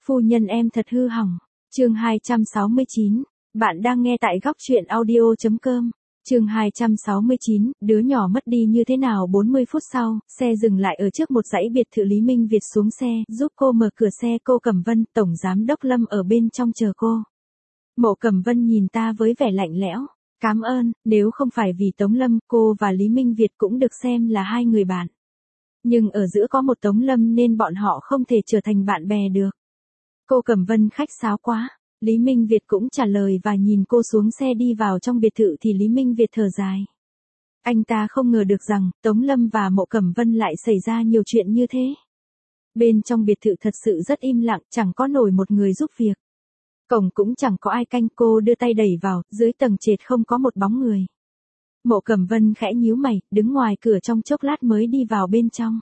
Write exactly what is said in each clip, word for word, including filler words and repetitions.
Phu nhân em thật hư hỏng. Chương hai trăm sáu mươi chín. Bạn đang nghe tại góc truyện audio chấm com. Chương hai trăm sáu mươi chín, đứa nhỏ mất đi như thế nào? bốn mươi phút sau, xe dừng lại ở trước một dãy biệt thự. Lý Minh Việt xuống xe, giúp cô mở cửa xe. Cô Cẩm Vân, tổng giám đốc Lâm ở bên trong chờ cô. Mộ Cẩm Vân nhìn ta với vẻ lạnh lẽo. Cảm ơn, nếu không phải vì Tống Lâm, cô và Lý Minh Việt cũng được xem là hai người bạn. Nhưng ở giữa có một Tống Lâm nên bọn họ không thể trở thành bạn bè được. Cô Cẩm Vân khách sáo quá. Lý Minh Việt cũng trả lời và nhìn cô xuống xe đi vào trong biệt thự thì Lý Minh Việt thở dài. Anh ta không ngờ được rằng, Tống Lâm và Mộ Cẩm Vân lại xảy ra nhiều chuyện như thế. Bên trong biệt thự thật sự rất im lặng, chẳng có nổi một người giúp việc. Cổng cũng chẳng có ai canh. Cô đưa tay đẩy vào, dưới tầng trệt không có một bóng người. Mộ Cẩm Vân khẽ nhíu mày, đứng ngoài cửa trong chốc lát mới đi vào bên trong.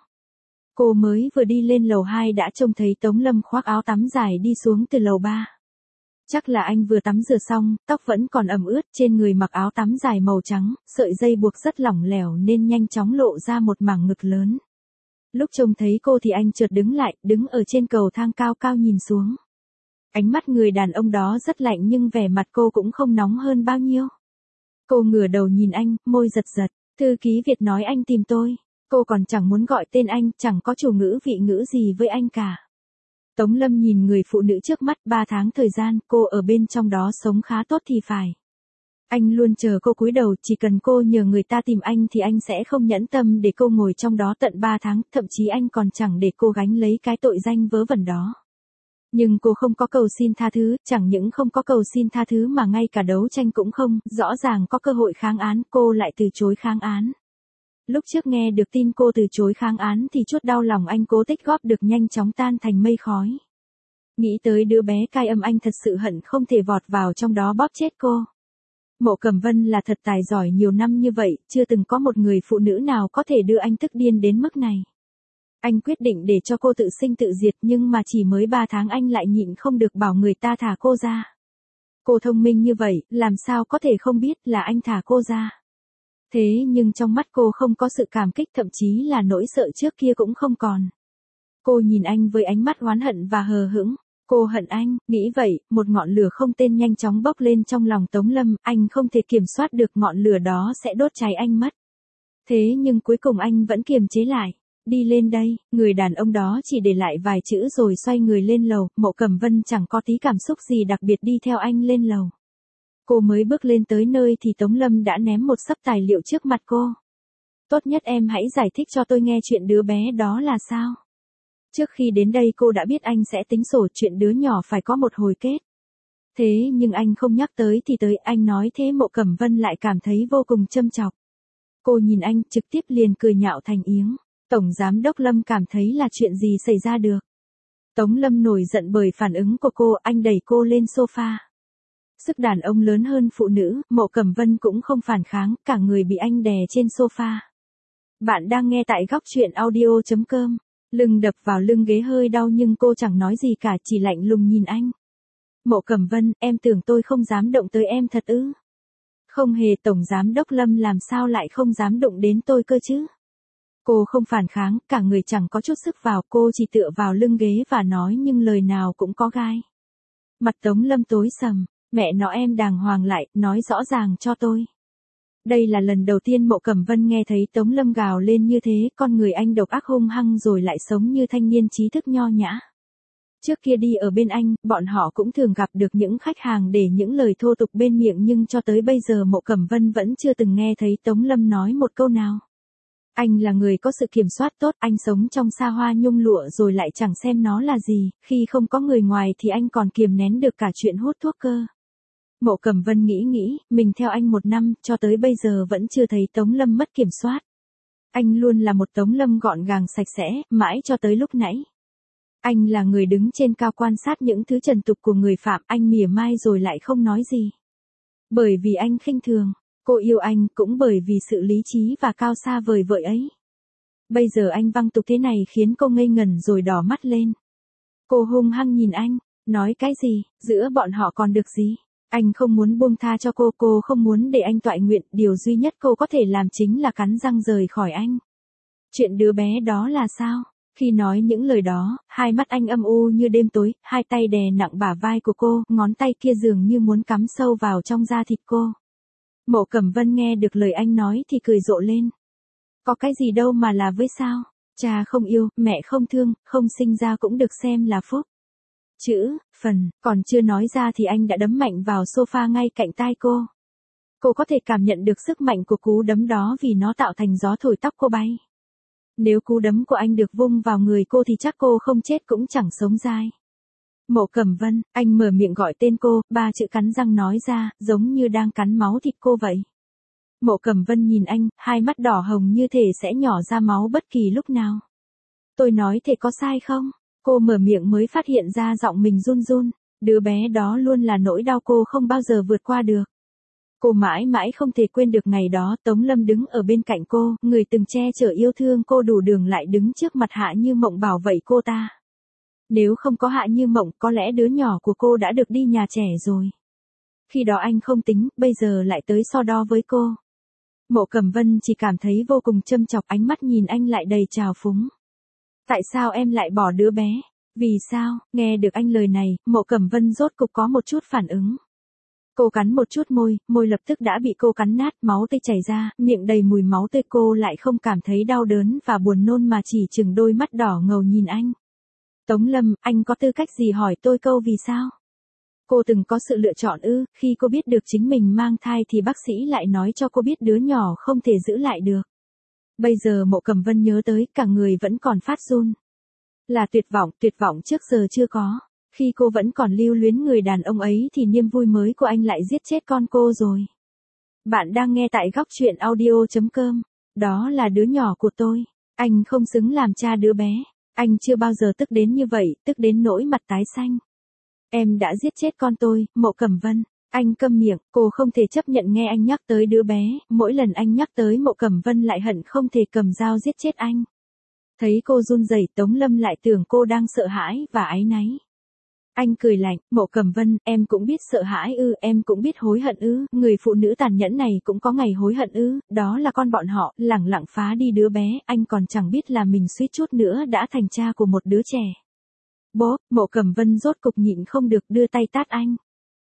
Cô mới vừa đi lên lầu hai đã trông thấy Tống Lâm khoác áo tắm dài đi xuống từ lầu ba. Chắc là anh vừa tắm rửa xong, tóc vẫn còn ẩm ướt, trên người mặc áo tắm dài màu trắng, sợi dây buộc rất lỏng lẻo nên nhanh chóng lộ ra một mảng ngực lớn. Lúc trông thấy cô thì anh chợt đứng lại, đứng ở trên cầu thang cao cao nhìn xuống. Ánh mắt người đàn ông đó rất lạnh nhưng vẻ mặt cô cũng không nóng hơn bao nhiêu. Cô ngửa đầu nhìn anh, môi giật giật. Thư ký Việt nói anh tìm tôi. Cô còn chẳng muốn gọi tên anh, chẳng có chủ ngữ vị ngữ gì với anh cả. Tống Lâm nhìn người phụ nữ trước mắt. Ba tháng thời gian, cô ở bên trong đó sống khá tốt thì phải. Anh luôn chờ cô cúi đầu, chỉ cần cô nhờ người ta tìm anh thì anh sẽ không nhẫn tâm để cô ngồi trong đó tận ba tháng, thậm chí anh còn chẳng để cô gánh lấy cái tội danh vớ vẩn đó. Nhưng cô không có cầu xin tha thứ, chẳng những không có cầu xin tha thứ mà ngay cả đấu tranh cũng không, rõ ràng có cơ hội kháng án, cô lại từ chối kháng án. Lúc trước nghe được tin cô từ chối kháng án thì chút đau lòng anh cố tích góp được nhanh chóng tan thành mây khói. Nghĩ tới đứa bé cai âm anh thật sự hận không thể vọt vào trong đó bóp chết cô. Mộ Cẩm Vân là thật tài giỏi, nhiều năm như vậy, chưa từng có một người phụ nữ nào có thể đưa anh tức điên đến mức này. Anh quyết định để cho cô tự sinh tự diệt nhưng mà chỉ mới ba tháng anh lại nhịn không được bảo người ta thả cô ra. Cô thông minh như vậy, làm sao có thể không biết là anh thả cô ra. Thế nhưng trong mắt cô không có sự cảm kích, thậm chí là nỗi sợ trước kia cũng không còn. Cô nhìn anh với ánh mắt oán hận và hờ hững. Cô hận anh, nghĩ vậy, một ngọn lửa không tên nhanh chóng bốc lên trong lòng Tống Lâm, anh không thể kiểm soát được, ngọn lửa đó sẽ đốt cháy anh mất. Thế nhưng cuối cùng anh vẫn kiềm chế lại. Đi lên đây, người đàn ông đó chỉ để lại vài chữ rồi xoay người lên lầu. Mộ Cẩm Vân chẳng có tí cảm xúc gì đặc biệt đi theo anh lên lầu. Cô mới bước lên tới nơi thì Tống Lâm đã ném một xấp tài liệu trước mặt cô. Tốt nhất em hãy giải thích cho tôi nghe chuyện đứa bé đó là sao. Trước khi đến đây cô đã biết anh sẽ tính sổ chuyện đứa nhỏ phải có một hồi kết. Thế nhưng anh không nhắc tới thì tới, anh nói thế Mộ Cẩm Vân lại cảm thấy vô cùng châm chọc. Cô nhìn anh trực tiếp liền cười nhạo thành tiếng. Tổng giám đốc Lâm cảm thấy là chuyện gì xảy ra được. Tống Lâm nổi giận bởi phản ứng của cô, anh đẩy cô lên sofa. Sức đàn ông lớn hơn phụ nữ, Mộ Cẩm Vân cũng không phản kháng, cả người bị anh đè trên sofa. Bạn đang nghe tại góc truyện audio chấm com. Lưng đập vào lưng ghế hơi đau nhưng cô chẳng nói gì cả, chỉ lạnh lùng nhìn anh. Mộ Cẩm Vân, em tưởng tôi không dám động tới em thật ư? Không hề, tổng giám đốc Lâm làm sao lại không dám động đến tôi cơ chứ? Cô không phản kháng, cả người chẳng có chút sức vào, cô chỉ tựa vào lưng ghế và nói nhưng lời nào cũng có gai. Mặt Tống Lâm tối sầm, mẹ nó em đàng hoàng lại, nói rõ ràng cho tôi. Đây là lần đầu tiên Mộ Cẩm Vân nghe thấy Tống Lâm gào lên như thế, con người anh độc ác hung hăng rồi lại sống như thanh niên trí thức nho nhã. Trước kia đi ở bên anh, bọn họ cũng thường gặp được những khách hàng để những lời thô tục bên miệng nhưng cho tới bây giờ Mộ Cẩm Vân vẫn chưa từng nghe thấy Tống Lâm nói một câu nào. Anh là người có sự kiểm soát tốt, anh sống trong xa hoa nhung lụa rồi lại chẳng xem nó là gì, khi không có người ngoài thì anh còn kiềm nén được cả chuyện hút thuốc cơ. Mộ Cẩm Vân nghĩ nghĩ, mình theo anh một năm, cho tới bây giờ vẫn chưa thấy Tống Lâm mất kiểm soát. Anh luôn là một Tống Lâm gọn gàng sạch sẽ, mãi cho tới lúc nãy. Anh là người đứng trên cao quan sát những thứ trần tục của người phạm, anh mỉa mai rồi lại không nói gì. Bởi vì anh khinh thường. Cô yêu anh cũng bởi vì sự lý trí và cao xa vời vợi ấy. Bây giờ anh văng tục thế này khiến cô ngây ngẩn rồi đỏ mắt lên. Cô hung hăng nhìn anh, nói cái gì, giữa bọn họ còn được gì. Anh không muốn buông tha cho cô, cô không muốn để anh toại nguyện, điều duy nhất cô có thể làm chính là cắn răng rời khỏi anh. Chuyện đứa bé đó là sao? Khi nói những lời đó, hai mắt anh âm u như đêm tối, hai tay đè nặng bả vai của cô, ngón tay kia dường như muốn cắm sâu vào trong da thịt cô. Mộ Cẩm Vân nghe được lời anh nói thì cười rộ lên. Có cái gì đâu mà là với sao? Cha không yêu, mẹ không thương, không sinh ra cũng được xem là phúc. Chữ, phần, còn chưa nói ra thì anh đã đấm mạnh vào sofa ngay cạnh tai cô. Cô có thể cảm nhận được sức mạnh của cú đấm đó vì nó tạo thành gió thổi tóc cô bay. Nếu cú đấm của anh được vung vào người cô thì chắc cô không chết cũng chẳng sống dai. Mộ Cẩm Vân, anh mở miệng gọi tên cô, ba chữ cắn răng nói ra, giống như đang cắn máu thịt cô vậy. Mộ Cẩm Vân nhìn anh, hai mắt đỏ hồng như thể sẽ nhỏ ra máu bất kỳ lúc nào. Tôi nói thế có sai không? Cô mở miệng mới phát hiện ra giọng mình run run, đứa bé đó luôn là nỗi đau cô không bao giờ vượt qua được. Cô mãi mãi không thể quên được ngày đó Tống Lâm đứng ở bên cạnh cô, người từng che chở yêu thương cô đủ đường lại đứng trước mặt Hạ Như Mộng bảo vệ cô ta. Nếu không có Hạ Như Mộng có lẽ đứa nhỏ của cô đã được đi nhà trẻ rồi. Khi đó anh không tính, bây giờ lại tới so đo với cô. Mộ Cẩm Vân chỉ cảm thấy vô cùng châm chọc, ánh mắt nhìn anh lại đầy trào phúng. Tại sao em lại bỏ đứa bé? Vì sao? Nghe được anh lời này, Mộ Cẩm Vân rốt cục có một chút phản ứng. Cô cắn một chút môi, môi lập tức đã bị cô cắn nát, máu tươi chảy ra, miệng đầy mùi máu tươi, cô lại không cảm thấy đau đớn và buồn nôn mà chỉ chừng đôi mắt đỏ ngầu nhìn anh. Tống Lâm, anh có tư cách gì hỏi tôi câu vì sao? Cô từng có sự lựa chọn ư? Khi cô biết được chính mình mang thai thì bác sĩ lại nói cho cô biết đứa nhỏ không thể giữ lại được. Bây giờ Mộ Cẩm Vân nhớ tới, cả người vẫn còn phát run. Là tuyệt vọng, tuyệt vọng trước giờ chưa có. Khi cô vẫn còn lưu luyến người đàn ông ấy thì niềm vui mới của anh lại giết chết con cô rồi. Bạn đang nghe tại góc truyện audio chấm com. Đó là đứa nhỏ của tôi. Anh không xứng làm cha đứa bé. Anh chưa bao giờ tức đến như vậy, tức đến nỗi mặt tái xanh. Em đã giết chết con tôi, Mộ Cẩm Vân. Anh câm miệng, cô không thể chấp nhận nghe anh nhắc tới đứa bé, mỗi lần anh nhắc tới Mộ Cẩm Vân lại hận không thể cầm dao giết chết anh. Thấy cô run rẩy, Tống Lâm lại tưởng cô đang sợ hãi và áy náy. Anh cười lạnh, Mộ Cẩm Vân, em cũng biết sợ hãi ư, em cũng biết hối hận ư, người phụ nữ tàn nhẫn này cũng có ngày hối hận ư, đó là con bọn họ, lẳng lặng phá đi đứa bé, anh còn chẳng biết là mình suýt chút nữa đã thành cha của một đứa trẻ. Bố, Mộ Cẩm Vân rốt cục nhịn không được đưa tay tát anh.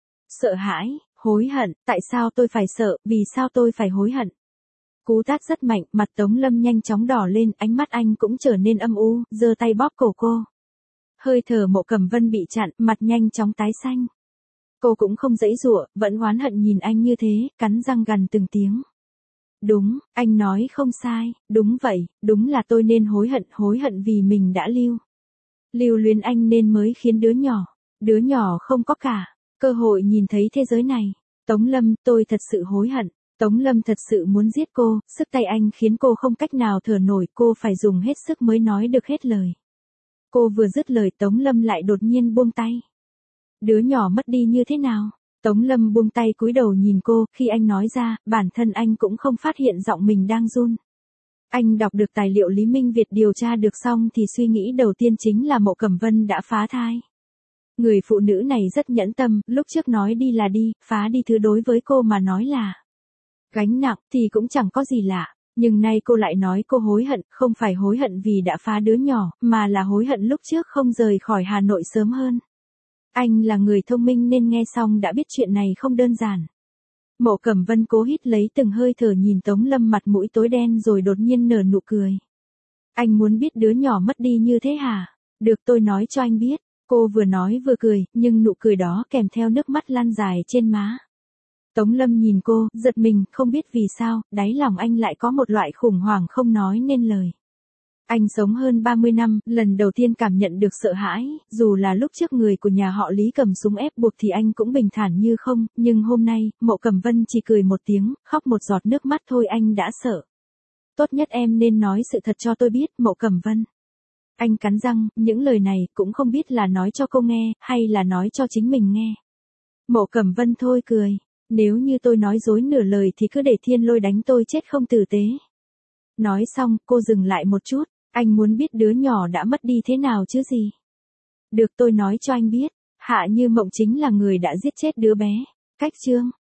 Sợ hãi, hối hận, tại sao tôi phải sợ, vì sao tôi phải hối hận? Cú tát rất mạnh, mặt Tống Lâm nhanh chóng đỏ lên, ánh mắt anh cũng trở nên âm u, giơ tay bóp cổ cô. Hơi thở Mộ Cẩm Vân bị chặn, mặt nhanh chóng tái xanh. Cô cũng không giãy giụa, vẫn oán hận nhìn anh như thế, cắn răng gằn từng tiếng. Đúng, anh nói không sai, đúng vậy, đúng là tôi nên hối hận, hối hận vì mình đã lưu. Lưu luyến anh nên mới khiến đứa nhỏ, đứa nhỏ không có cả cơ hội nhìn thấy thế giới này. Tống Lâm, tôi thật sự hối hận. Tống Lâm thật sự muốn giết cô, sức tay anh khiến cô không cách nào thở nổi, cô phải dùng hết sức mới nói được hết lời. Cô vừa dứt lời Tống Lâm lại đột nhiên buông tay. Đứa nhỏ mất đi như thế nào? Tống Lâm buông tay cúi đầu nhìn cô, khi anh nói ra, bản thân anh cũng không phát hiện giọng mình đang run. Anh đọc được tài liệu Lý Minh Việt điều tra được xong thì suy nghĩ đầu tiên chính là Mộ Cẩm Vân đã phá thai. Người phụ nữ này rất nhẫn tâm, lúc trước nói đi là đi, phá đi thứ đối với cô mà nói là gánh nặng thì cũng chẳng có gì lạ. Nhưng nay cô lại nói cô hối hận, không phải hối hận vì đã phá đứa nhỏ, mà là hối hận lúc trước không rời khỏi Hà Nội sớm hơn. Anh là người thông minh nên nghe xong đã biết chuyện này không đơn giản. Mộ Cẩm Vân cố hít lấy từng hơi thở nhìn Tống Lâm mặt mũi tối đen rồi đột nhiên nở nụ cười. Anh muốn biết đứa nhỏ mất đi như thế hả? Được, tôi nói cho anh biết. Cô vừa nói vừa cười, nhưng nụ cười đó kèm theo nước mắt lăn dài trên má. Tống Lâm nhìn cô, giật mình, không biết vì sao, đáy lòng anh lại có một loại khủng hoảng không nói nên lời. Anh sống hơn ba mươi năm, lần đầu tiên cảm nhận được sợ hãi, dù là lúc trước người của nhà họ Lý cầm súng ép buộc thì anh cũng bình thản như không, nhưng hôm nay, Mộ Cẩm Vân chỉ cười một tiếng, khóc một giọt nước mắt thôi anh đã sợ. Tốt nhất em nên nói sự thật cho tôi biết, Mộ Cẩm Vân. Anh cắn răng, những lời này cũng không biết là nói cho cô nghe, hay là nói cho chính mình nghe. Mộ Cẩm Vân thôi cười. Nếu như tôi nói dối nửa lời thì cứ để thiên lôi đánh tôi chết không tử tế. Nói xong, cô dừng lại một chút, anh muốn biết đứa nhỏ đã mất đi thế nào chứ gì. Được, tôi nói cho anh biết, Hạ Như Mộng chính là người đã giết chết đứa bé. Cách chương